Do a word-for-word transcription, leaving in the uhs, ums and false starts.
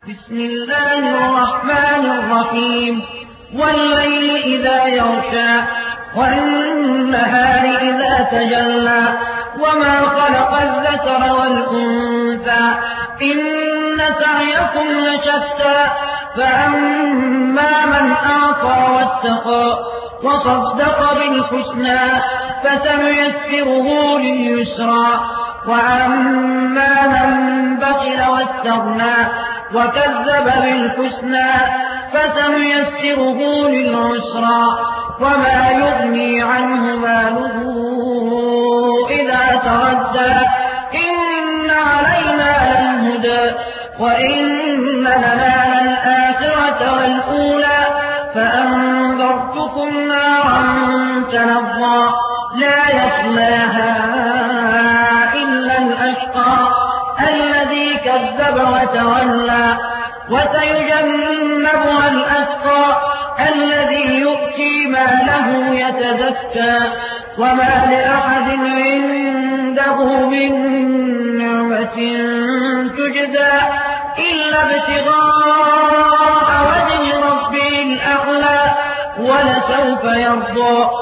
بسم الله الرحمن الرحيم والليل إذا يغشى والنهار إذا تجلى وما خلق الذكر والأنثى إن سعيكم لشتى فأما من أعطى واتقى وصدق بالحسنى فسنيسره لليسرى وأما من بخل واستغنى وكذب بالحسنى فسنيسره للعسرى وما يغني عنه ماله إذا تردى إن علينا للهدى وإن لنا للآخرة والأولى فأنذرتكم نارا تلظى لا يصلاها إلا الأشقى الذي كذب وتولى وسيجنبها الأتقى الذي يؤتي ماله يتزكى وما لأحد عنده من نعمة تجزى إلا ابتغاء وجه ربه الأعلى ولسوف يرضى